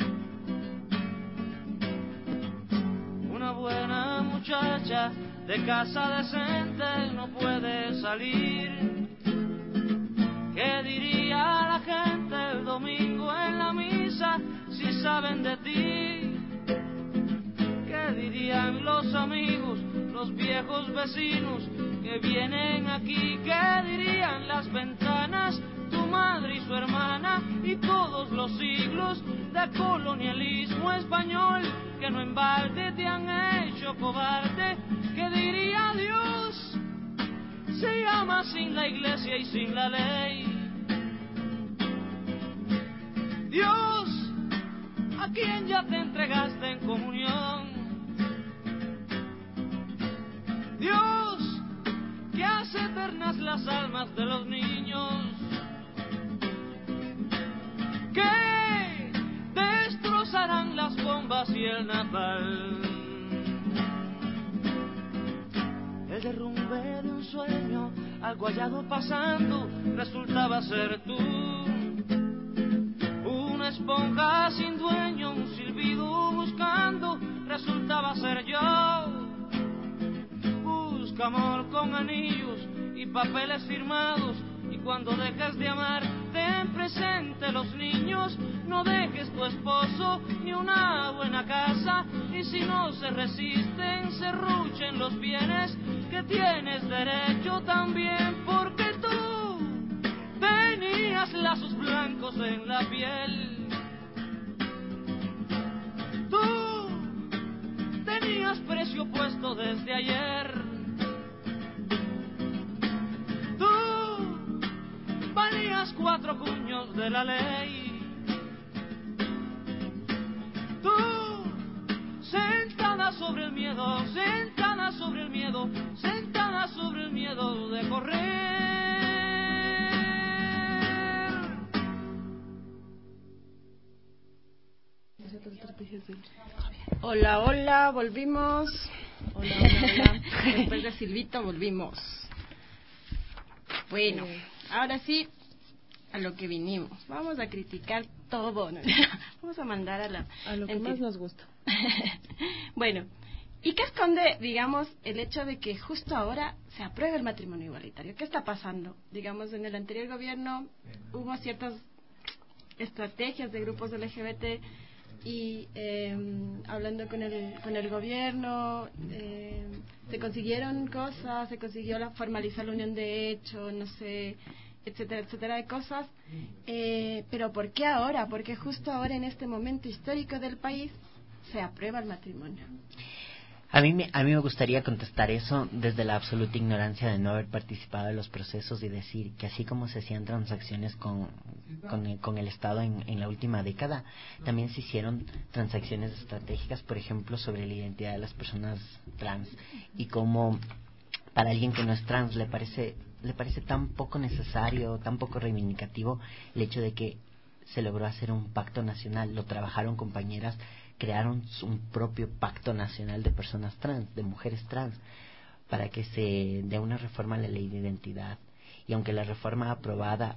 Una buena muchacha de casa decente no puede salir. ¿Qué diría la gente el domingo en la misa si saben de ti? ¿Qué dirían los amigos, los viejos vecinos que vienen aquí? ¿Qué dirían las ventanas, tu madre y su hermana y todos los siglos de colonialismo español que no en balde te han hecho cobarde? ¿Qué diría Dios? Se llama sin la iglesia y sin la ley. Dios, a quien ya te entregaste en comunión. Dios, que hace eternas las almas de los niños, que destrozarán las bombas y el napalm. El derrumbe de un sueño, algo hallado pasando, resultaba ser tú. esponja sin dueño, un silbido buscando, resultaba ser yo. Busca amor con anillos y papeles firmados, y cuando dejes de amar, ten presente los niños. No dejes tu esposo ni una buena casa, y si no se resisten, serruchen los bienes, que tienes derecho también, porque tú tenías lazos blancos en la piel. Tú tenías precio puesto desde ayer. Tú valías 4 puños de la ley. Tú, sentada sobre el miedo, sentada sobre el miedo, sentada sobre el miedo de correr. Hola, hola, volvimos. Hola, hola, hola. Después de Silvito volvimos. Bueno, ahora sí, a lo que vinimos. Vamos a criticar todo, ¿no? Vamos a mandar a lo que más nos gusta. Bueno, ¿y qué esconde, digamos, el hecho de que justo ahora se apruebe el matrimonio igualitario? ¿Qué está pasando? Digamos, en el anterior gobierno hubo ciertas estrategias de grupos LGBT y hablando con el gobierno se consiguieron cosas, se consiguió formalizar la unión de hecho, no sé, etcétera, etcétera de cosas, pero ¿por qué ahora? Porque justo ahora en este momento histórico del país se aprueba el matrimonio. A mí me gustaría contestar eso desde la absoluta ignorancia de no haber participado en los procesos y decir que así como se hacían transacciones con el Estado en la última década, también se hicieron transacciones estratégicas, por ejemplo, sobre la identidad de las personas trans, y como para alguien que no es trans le parece tan poco necesario, tan poco reivindicativo el hecho de que se logró hacer un pacto nacional. Lo trabajaron compañeras, crearon un propio pacto nacional de personas trans, de mujeres trans, para que se dé una reforma a la ley de identidad. Y aunque la reforma aprobada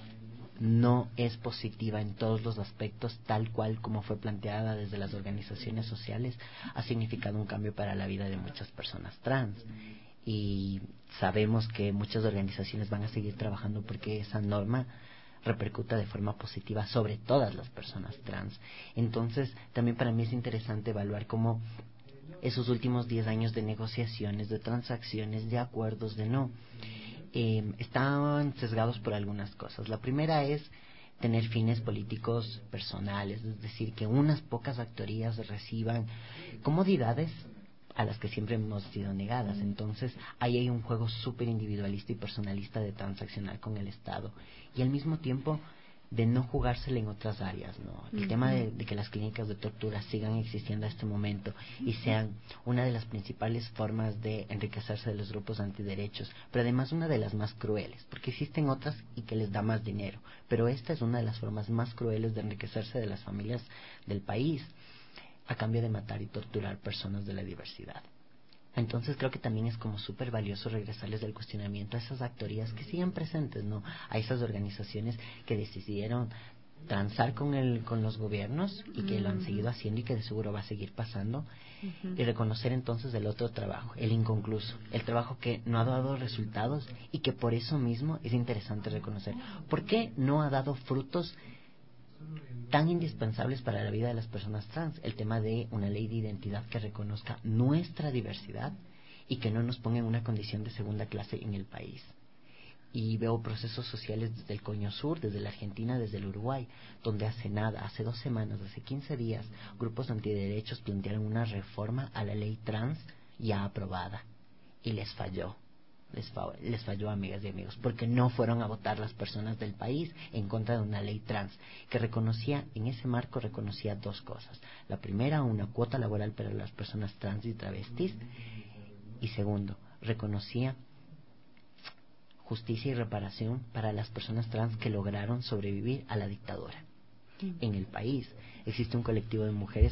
no es positiva en todos los aspectos, tal cual como fue planteada desde las organizaciones sociales, ha significado un cambio para la vida de muchas personas trans. Y sabemos que muchas organizaciones van a seguir trabajando porque esa norma repercuta de forma positiva sobre todas las personas trans. Entonces, también para mí es interesante evaluar cómo esos últimos 10 años de negociaciones, de transacciones, de acuerdos, de no, estaban sesgados por algunas cosas. La primera es tener fines políticos personales, es decir, que unas pocas factorías reciban comodidades a las que siempre hemos sido negadas. Entonces, ahí hay un juego súper individualista y personalista de transaccionar con el Estado, y al mismo tiempo de no jugársela en otras áreas, ¿no? El tema de que las clínicas de tortura sigan existiendo a este momento y sean una de las principales formas de enriquecerse de los grupos antiderechos, pero además una de las más crueles, porque existen otras y que les da más dinero, pero esta es una de las formas más crueles de enriquecerse de las familias del país, a cambio de matar y torturar personas de la diversidad. Entonces creo que también es como súper valioso regresarles del cuestionamiento a esas actorías que siguen presentes, ¿no? A esas organizaciones que decidieron transar con los gobiernos y que lo han seguido haciendo y que de seguro va a seguir pasando, y reconocer entonces el otro trabajo, el inconcluso, el trabajo que no ha dado resultados y que por eso mismo es interesante reconocer. ¿Por qué no ha dado frutos tan indispensables para la vida de las personas trans? El tema de una ley de identidad que reconozca nuestra diversidad y que no nos ponga en una condición de segunda clase en el país. Y veo procesos sociales desde el Coño Sur, desde la Argentina, desde el Uruguay, donde hace 2 semanas, hace 15 días, grupos antiderechos plantearon una reforma a la ley trans ya aprobada, y les falló. Les falló, amigas y amigos, porque no fueron a votar las personas del país en contra de una ley trans que reconocía, en ese marco reconocía 2 cosas. La primera, una cuota laboral para las personas trans y travestis, y segundo, reconocía justicia y reparación para las personas trans que lograron sobrevivir a la dictadura. En el país existe un colectivo de mujeres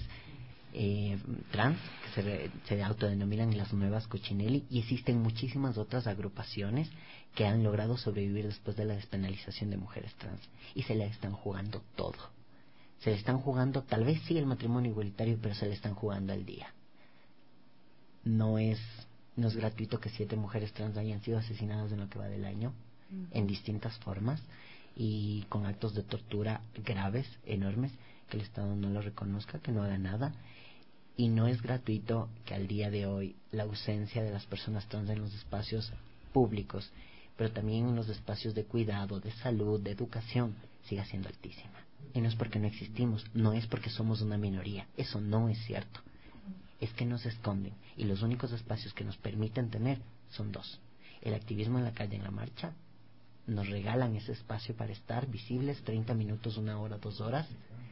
trans que se autodenominan las nuevas Cochinelli, y existen muchísimas otras agrupaciones que han logrado sobrevivir después de la despenalización de mujeres trans, y se la están jugando todo. Se le están jugando, tal vez sí el matrimonio igualitario, pero se le están jugando al día. No es gratuito que 7 mujeres trans hayan sido asesinadas en lo que va del año, en distintas formas y con actos de tortura graves, enormes, que el Estado no lo reconozca, que no haga nada. Y no es gratuito que al día de hoy la ausencia de las personas trans en los espacios públicos, pero también en los espacios de cuidado, de salud, de educación, siga siendo altísima. Y no es porque no existimos, no es porque somos una minoría, eso no es cierto. Es que nos esconden y los únicos espacios que nos permiten tener son 2. El activismo en la calle, en la marcha, nos regalan ese espacio para estar visibles 30 minutos, 1 hora, 2 horas,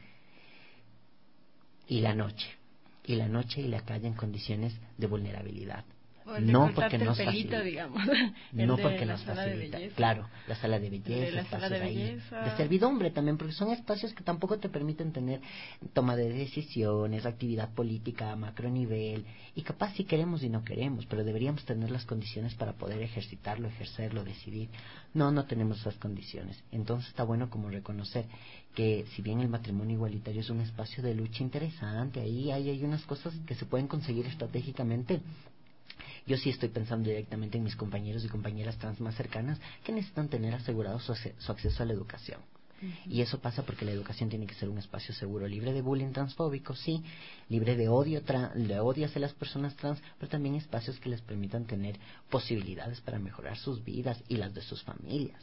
y la noche y la calle en condiciones de vulnerabilidad. No porque nos facilita, digamos. No porque nos facilita. Claro, la sala de belleza, espacios ahí de servidumbre también, porque son espacios que tampoco te permiten tener toma de decisiones, actividad política a macro nivel, y capaz sí queremos y no queremos, pero deberíamos tener las condiciones para poder ejercitarlo, ejercerlo, decidir. No tenemos esas condiciones. Entonces está bueno como reconocer que si bien el matrimonio igualitario es un espacio de lucha interesante, ahí hay unas cosas que se pueden conseguir estratégicamente. Yo sí estoy pensando directamente en mis compañeros y compañeras trans más cercanas que necesitan tener asegurado su acceso a la educación. Y eso pasa porque la educación tiene que ser un espacio seguro, libre de bullying transfóbico, sí, libre de odio hacia las personas trans, pero también espacios que les permitan tener posibilidades para mejorar sus vidas y las de sus familias.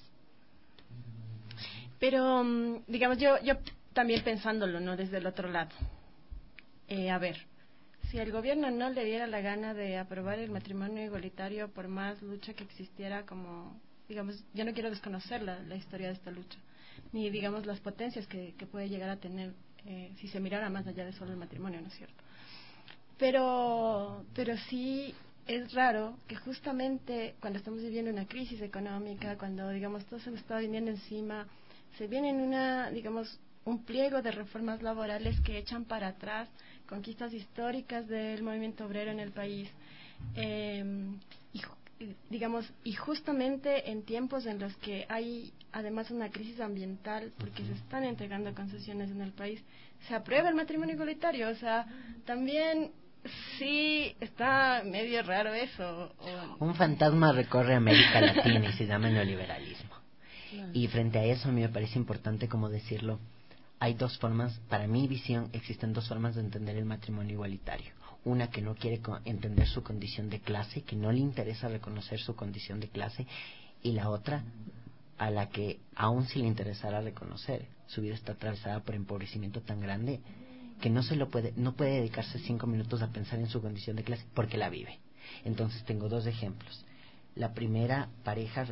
Pero, digamos, yo también pensándolo, ¿no? Desde el otro lado. A ver, si el gobierno no le diera la gana de aprobar el matrimonio igualitario, por más lucha que existiera, como, digamos, yo no quiero desconocer la historia de esta lucha, ni, digamos, las potencias que puede llegar a tener si se mirara más allá de solo el matrimonio, ¿no es cierto? Pero sí es raro que justamente cuando estamos viviendo una crisis económica, cuando, digamos, todo se nos está viniendo encima, se viene en digamos, un pliego de reformas laborales que echan para atrás conquistas históricas del movimiento obrero en el país, y justamente en tiempos en los que hay además una crisis ambiental, porque se están entregando concesiones en el país, se aprueba el matrimonio igualitario. O sea, también sí está medio raro eso. Un fantasma recorre América Latina y se llama neoliberalismo. Y frente a eso a mí me parece importante como decirlo. Hay 2 formas, para mi visión, existen 2 formas de entender el matrimonio igualitario. Una que no quiere entender su condición de clase, que no le interesa reconocer su condición de clase, y la otra a la que aún si le interesara reconocer, su vida está atravesada por empobrecimiento tan grande que no puede dedicarse 5 minutos a pensar en su condición de clase porque la vive. Entonces tengo 2 ejemplos. La primera pareja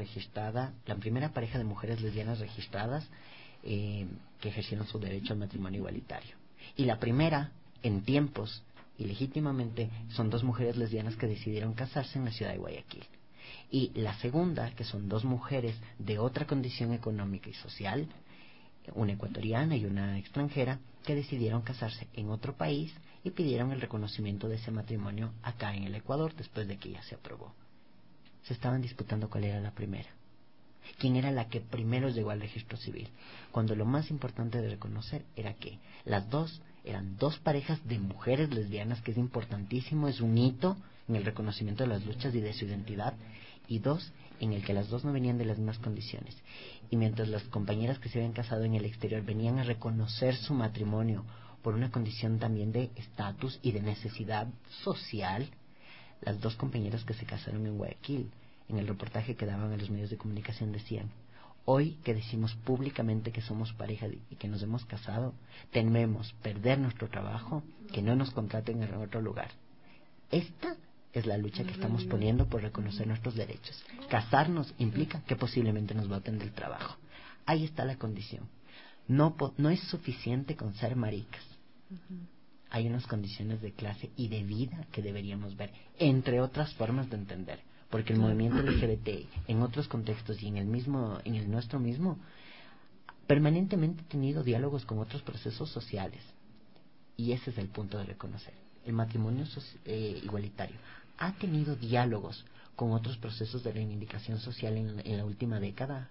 de mujeres lesbianas registradas que ejercieron su derecho al matrimonio igualitario. Y la primera, en tiempos y legítimamente, son 2 mujeres lesbianas que decidieron casarse en la ciudad de Guayaquil. Y la segunda, que son 2 mujeres de otra condición económica y social, una ecuatoriana y una extranjera, que decidieron casarse en otro país y pidieron el reconocimiento de ese matrimonio acá en el Ecuador después de que ya se aprobó. Se estaban disputando cuál era la primera, quién era la que primero llegó al registro civil, cuando lo más importante de reconocer era que las 2 eran 2 parejas de mujeres lesbianas, que es importantísimo, es un hito en el reconocimiento de las luchas y de su identidad, y 2, en el que las 2 no venían de las mismas condiciones. Y mientras las compañeras que se habían casado en el exterior venían a reconocer su matrimonio por una condición también de estatus y de necesidad social, las 2 compañeras que se casaron en Guayaquil, en el reportaje que daban a los medios de comunicación, decían: hoy que decimos públicamente que somos pareja y que nos hemos casado, tememos perder nuestro trabajo, que no nos contraten en otro lugar. Esta es la lucha que estamos poniendo por reconocer nuestros derechos. Casarnos implica que posiblemente nos boten del trabajo. Ahí está la condición. No es suficiente con ser maricas. Hay unas condiciones de clase y de vida que deberíamos ver, entre otras formas de entender, porque el movimiento LGBT en otros contextos y en el nuestro mismo, permanentemente ha tenido diálogos con otros procesos sociales, y ese es el punto de reconocer. El matrimonio igualitario ha tenido diálogos con otros procesos de reivindicación social en la última década,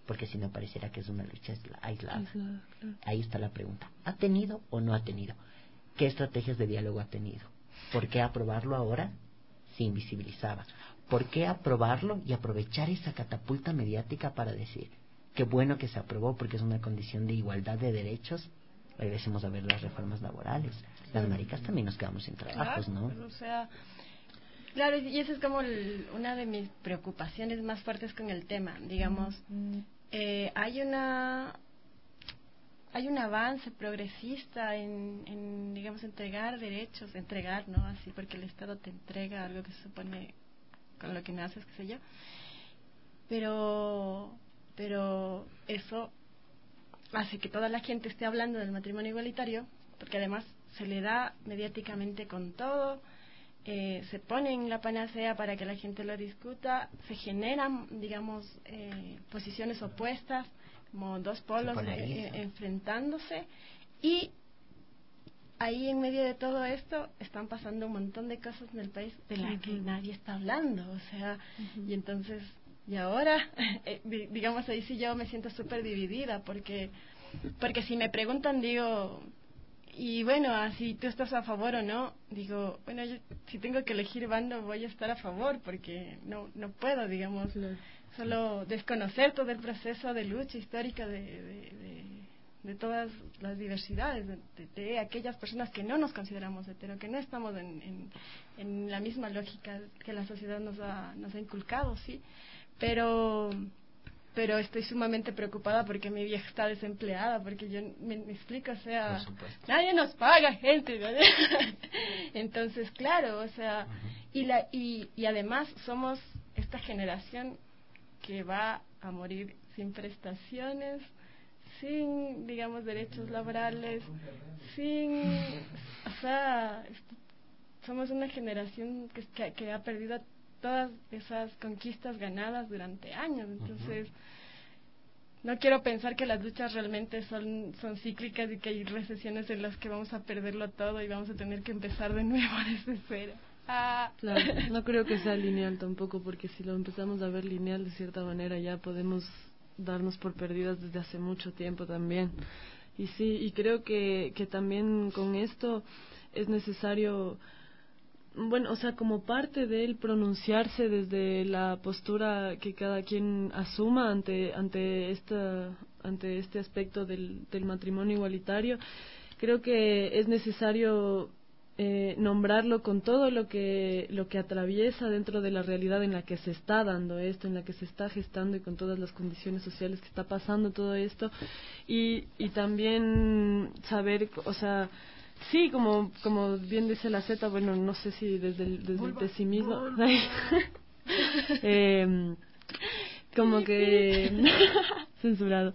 porque si no pareciera que es una lucha aislada. Claro. Ahí está la pregunta. ¿Ha tenido o no ha tenido? ¿Qué estrategias de diálogo ha tenido? ¿Por qué aprobarlo ahora se invisibilizaba? ¿Por qué aprobarlo y aprovechar esa catapulta mediática para decir qué bueno que se aprobó porque es una condición de igualdad de derechos? Regresemos a ver las reformas laborales. Las maricas también nos quedamos sin trabajos, ¿no? O sea, claro, y esa es como una de mis preocupaciones más fuertes con el tema. Digamos, hay un avance progresista en digamos, entregar derechos, ¿no? Así, porque el Estado te entrega algo que se supone con lo que naces, qué sé yo. Pero eso hace que toda la gente esté hablando del matrimonio igualitario, porque además se le da mediáticamente con todo, se pone en la panacea para que la gente lo discuta, se generan, digamos, posiciones opuestas, como dos polos enfrentándose, y ahí en medio de todo esto están pasando un montón de cosas en el país de las que nadie está hablando, o sea, y entonces, y ahora, digamos, ahí sí yo me siento súper dividida, porque si me preguntan, digo, y bueno, así tú estás a favor o no, digo, bueno, yo si tengo que elegir bando voy a estar a favor, porque no puedo, digamos, solo desconocer todo el proceso de lucha histórica de todas las diversidades, de aquellas personas que no nos consideramos hetero, que no estamos en la misma lógica que la sociedad nos ha inculcado, sí, pero estoy sumamente preocupada porque mi vieja está desempleada, porque yo me explico, o sea, nadie nos paga, gente, ¿no? Entonces, claro, o sea, y además somos esta generación que va a morir sin prestaciones, sin, digamos, derechos laborales, o sea, somos una generación que ha perdido todas esas conquistas ganadas durante años. Entonces, no quiero pensar que las luchas realmente son cíclicas y que hay recesiones en las que vamos a perderlo todo y vamos a tener que empezar de nuevo desde cero. Claro, no creo que sea lineal tampoco, porque si lo empezamos a ver lineal, de cierta manera ya podemos darnos por perdidas desde hace mucho tiempo también. Y sí, y creo que también con esto es necesario, bueno, o sea, como parte de él pronunciarse desde la postura que cada quien asuma ante este aspecto del matrimonio igualitario. Creo que es necesario nombrarlo con todo lo que atraviesa dentro de la realidad en la que se está dando esto, en la que se está gestando, y con todas las condiciones sociales que está pasando todo esto, y también saber, o sea, sí, como bien dice la Z, bueno, no sé si desde el pesimismo, como que censurado,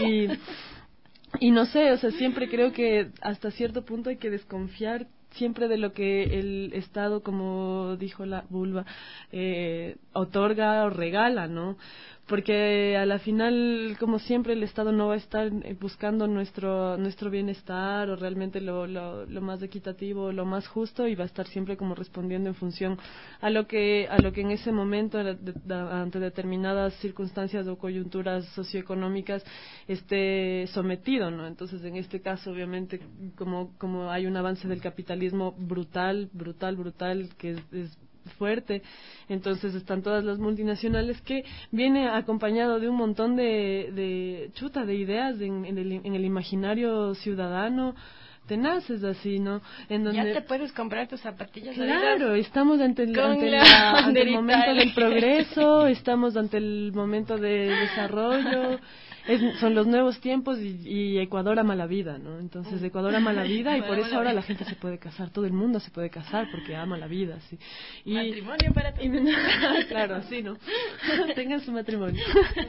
y no sé, o sea, siempre creo que hasta cierto punto hay que desconfiar siempre de lo que el Estado, como dijo la vulva, otorga o regala, ¿no? Porque a la final, como siempre, el Estado no va a estar buscando nuestro bienestar o realmente lo más equitativo, lo más justo, y va a estar siempre como respondiendo en función a lo que en ese momento, ante determinadas circunstancias o coyunturas socioeconómicas, esté sometido, ¿no? Entonces, en este caso, obviamente, como hay un avance del capitalismo brutal, que es fuerte, entonces están todas las multinacionales, que viene acompañado de un montón de ideas en el imaginario ciudadano tenaces, así, ¿no? En donde ya te puedes comprar tus zapatillas. Claro, estamos ante el momento del progreso, estamos ante el momento de desarrollo. Son los nuevos tiempos, y Ecuador ama la vida, ¿no? Entonces Ecuador ama la vida, y por eso ahora la gente se puede casar, todo el mundo se puede casar porque ama la vida, sí. Y matrimonio para todos. Claro, así, ¿no? Tengan su matrimonio.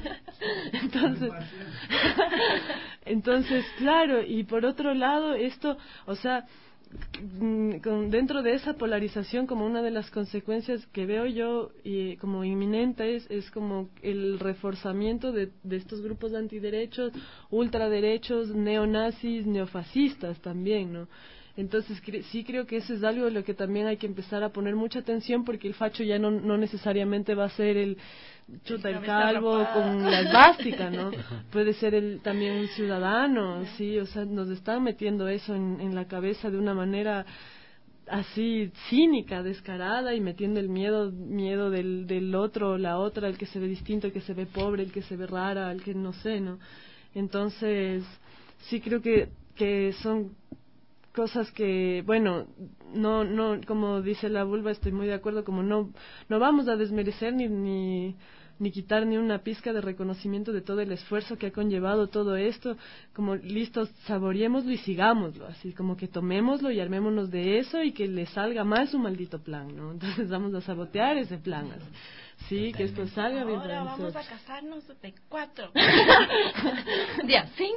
Entonces, claro, y por otro lado, esto, o sea, dentro de esa polarización, como una de las consecuencias que veo yo como inminente es como el reforzamiento de estos grupos de antiderechos, ultraderechos, neonazis, neofascistas también, ¿no? Entonces sí creo que eso es algo de lo que también hay que empezar a poner mucha atención, porque el facho ya no necesariamente va a ser el calvo con la esvástica, ¿no? Puede ser también un ciudadano, sí, o sea, nos están metiendo eso en la cabeza de una manera así cínica, descarada, y metiendo el miedo del otro o la otra, el que se ve distinto, el que se ve pobre, el que se ve rara, el que no sé, ¿no? Entonces sí creo que son cosas que, bueno, no como dice la vulva, estoy muy de acuerdo, como no vamos a desmerecer ni quitar ni una pizca de reconocimiento de todo el esfuerzo que ha conllevado todo esto, como listo, saboreémoslo y sigámoslo, así como que tomémoslo y armémonos de eso y que le salga mal su maldito plan, ¿no? Entonces vamos a sabotear ese plan, así. Sí, que esto salga bien. Ahora vamos a casarnos de 4. Día 5.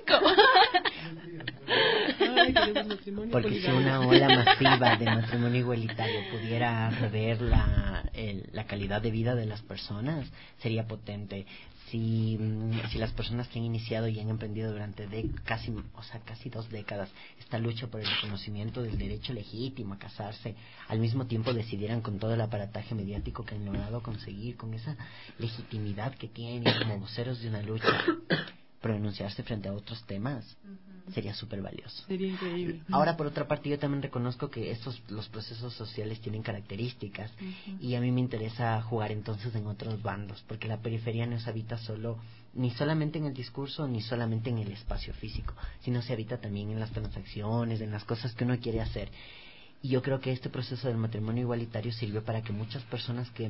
Porque si una ola masiva de matrimonio igualitario pudiera rever la calidad de vida de las personas, sería potente. Si las personas que han iniciado y han emprendido durante casi 2 décadas esta lucha por el reconocimiento del derecho legítimo a casarse, al mismo tiempo decidieran con todo el aparataje mediático que han logrado conseguir, con esa legitimidad que tienen como voceros de una lucha, pronunciarse frente a otros temas, sería súper valioso. Sería increíble. Ahora, por otra parte, yo también reconozco que los procesos sociales tienen características, y a mí me interesa jugar entonces en otros bandos, porque la periferia no se habita ni solamente en el discurso, ni solamente en el espacio físico, sino se habita también en las transacciones, en las cosas que uno quiere hacer. Y yo creo que este proceso del matrimonio igualitario sirvió para que muchas personas que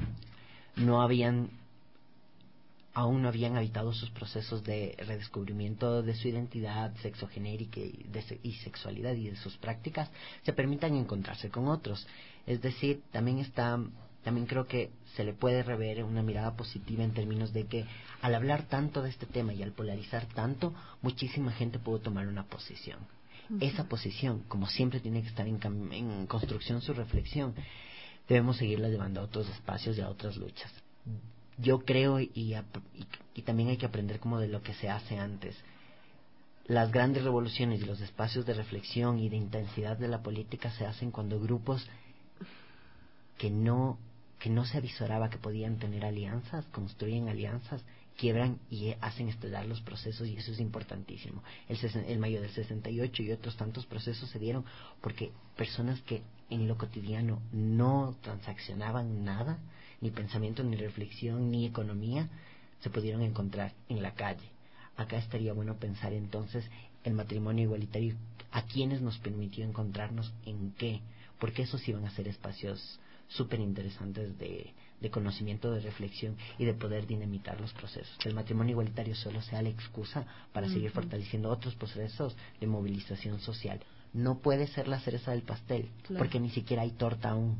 aún no habían habitado sus procesos de redescubrimiento de su identidad sexogenérica y sexualidad y de sus prácticas, se permitan encontrarse con otros. Es decir, también creo que se le puede rever una mirada positiva en términos de que al hablar tanto de este tema y al polarizar tanto, muchísima gente pudo tomar una posición. Esa posición, como siempre tiene que estar en construcción su reflexión, debemos seguirla llevando a otros espacios y a otras luchas. Yo creo, y también hay que aprender como de lo que se hace antes. Las grandes revoluciones y los espacios de reflexión y de intensidad de la política se hacen cuando grupos que no se avisoraba que podían tener alianzas, construyen alianzas, quiebran y hacen estallar los procesos, y eso es importantísimo. El mayo del 68 y otros tantos procesos se dieron porque personas que en lo cotidiano no transaccionaban nada, ni pensamiento, ni reflexión, ni economía, se pudieron encontrar en la calle. Acá estaría bueno pensar entonces el matrimonio igualitario, a quienes nos permitió encontrarnos, en qué, porque esos iban a ser espacios súper interesantes de conocimiento, de reflexión y de poder dinamitar los procesos. Que el matrimonio igualitario solo sea la excusa para seguir fortaleciendo otros procesos de movilización social. No puede ser la cereza del pastel, porque ni siquiera hay torta aún.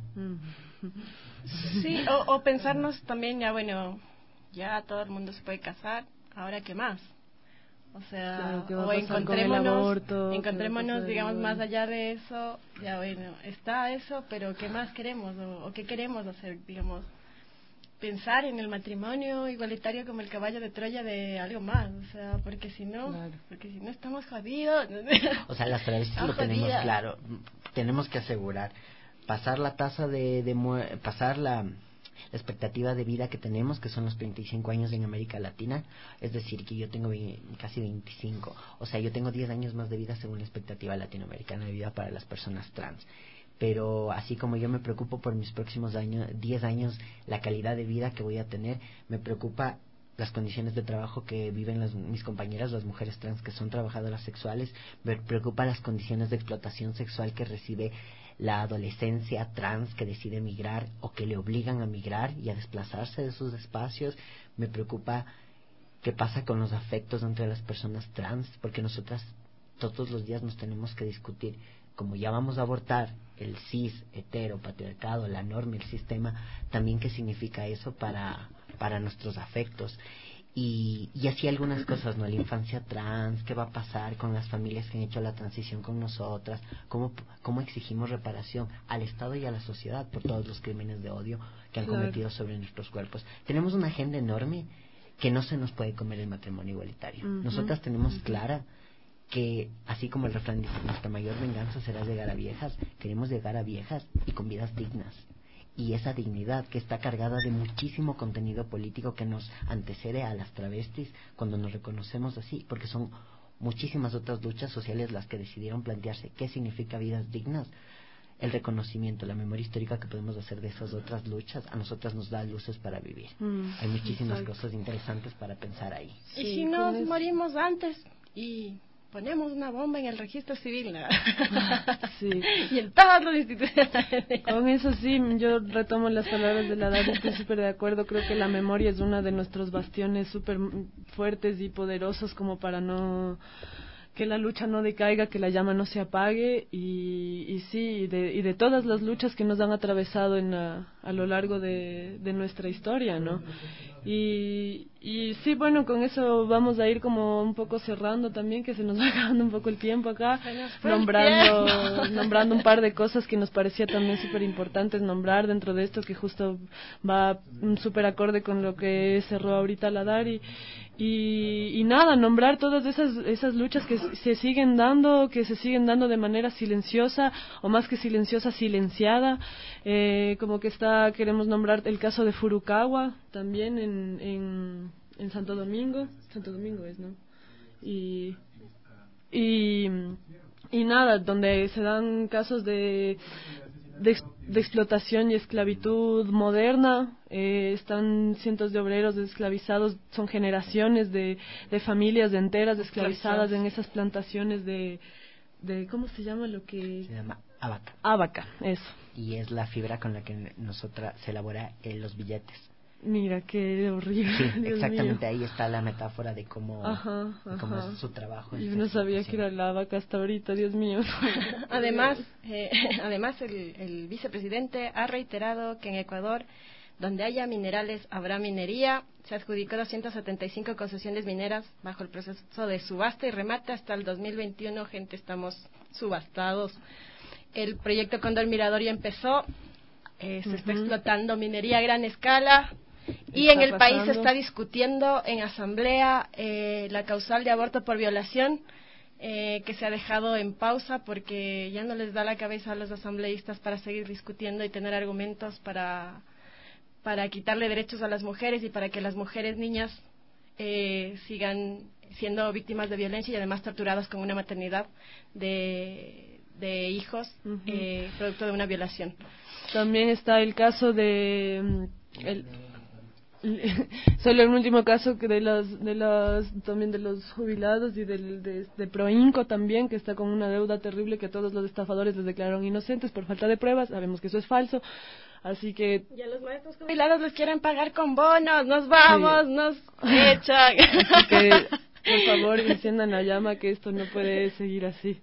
Sí, o pensarnos también, ya todo el mundo se puede casar, ¿ahora qué más? O sea, o encontrémonos, digamos, más allá de eso, está eso, pero ¿qué más queremos? O ¿qué queremos hacer, digamos? Pensar en el matrimonio igualitario como el caballo de Troya de algo más, o sea, porque si no estamos jodidos. O sea, las travestis lo tenemos claro, tenemos que asegurar pasar la tasa pasar la expectativa de vida que tenemos, que son los 35 años en América Latina, es decir, que yo tengo casi 25, o sea, yo tengo 10 años más de vida según la expectativa latinoamericana de vida para las personas trans. Pero así como yo me preocupo por mis próximos 10 años, la calidad de vida que voy a tener, me preocupa las condiciones de trabajo que viven mis compañeras, las mujeres trans que son trabajadoras sexuales, me preocupa las condiciones de explotación sexual que recibe la adolescencia trans que decide migrar o que le obligan a migrar y a desplazarse de sus espacios, me preocupa qué pasa con los afectos entre las personas trans, porque nosotras todos los días nos tenemos que discutir, como ya vamos a abortar el cis, hetero, patriarcado, la norma, el sistema, también qué significa eso para nuestros afectos. Y así algunas cosas, ¿no? La infancia trans, qué va a pasar con las familias que han hecho la transición con nosotras, cómo exigimos reparación al Estado y a la sociedad por todos los crímenes de odio que han cometido sobre nuestros cuerpos. Tenemos una agenda enorme que no se nos puede comer el matrimonio igualitario. Nosotras tenemos clara que, así como el refrán dice, nuestra mayor venganza será llegar a viejas, queremos llegar a viejas y con vidas dignas. Y esa dignidad que está cargada de muchísimo contenido político que nos antecede a las travestis cuando nos reconocemos así, porque son muchísimas otras luchas sociales las que decidieron plantearse qué significa vidas dignas. El reconocimiento, la memoria histórica que podemos hacer de esas otras luchas, a nosotras nos da luces para vivir. Hay muchísimas cosas interesantes para pensar ahí. Sí, y si nos morimos antes y ponemos una bomba en el registro civil, ¿no? Sí. Y en todas las instituciones. Con eso sí, yo retomo las palabras de la Dari, estoy súper de acuerdo. Creo que la memoria es uno de nuestros bastiones súper fuertes y poderosos como para no... que la lucha no decaiga, que la llama no se apague, y sí, de todas las luchas que nos han atravesado a lo largo de nuestra historia, ¿no? Y sí, bueno, con eso vamos a ir como un poco cerrando también, que se nos va acabando un poco el tiempo acá, nombrando un par de cosas que nos parecía también súper importantes nombrar dentro de esto, que justo va súper acorde con lo que cerró ahorita la Dari. Y nada, nombrar todas esas luchas que se siguen dando de manera silenciosa, o más que silenciosa, silenciada, como que queremos nombrar el caso de Furukawa también en Santo Domingo es, ¿no? Y nada, donde se dan casos de explotación y esclavitud moderna. Están cientos de obreros esclavizados, son generaciones de familias enteras esclavizadas en esas plantaciones de ¿cómo se llama lo que? Se llama ábaca. Ábaca, eso. Y es la fibra con la que se elabora los billetes. Mira, qué horrible. Sí, Dios exactamente, mío. ahí está la metáfora de cómo es su trabajo. Yo no sabía que era la vaca hasta ahorita, Dios mío. Además, el vicepresidente ha reiterado que en Ecuador, donde haya minerales, habrá minería. Se adjudicó 275 concesiones mineras bajo el proceso de subasta y remate hasta el 2021. Gente, estamos subastados. El proyecto Cóndor Mirador ya empezó. Se está explotando minería a gran escala. Y en el país se está discutiendo en asamblea la causal de aborto por violación, que se ha dejado en pausa porque ya no les da la cabeza a los asambleístas para seguir discutiendo y tener argumentos para quitarle derechos a las mujeres y para que las mujeres niñas sigan siendo víctimas de violencia y además torturadas con una maternidad de hijos producto de una violación. También está el caso de solo el último caso que de los jubilados y de Proinco también, que está con una deuda terrible que a todos los estafadores les declararon inocentes por falta de pruebas. Sabemos que eso es falso, así que ya los maestros jubilados les quieren pagar con bonos. Nos vamos, nos echan. Así que por favor enciendan la llama, que esto no puede seguir así.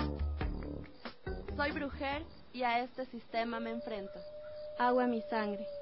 Soy Brujer y a este sistema me enfrento. Agua mi sangre.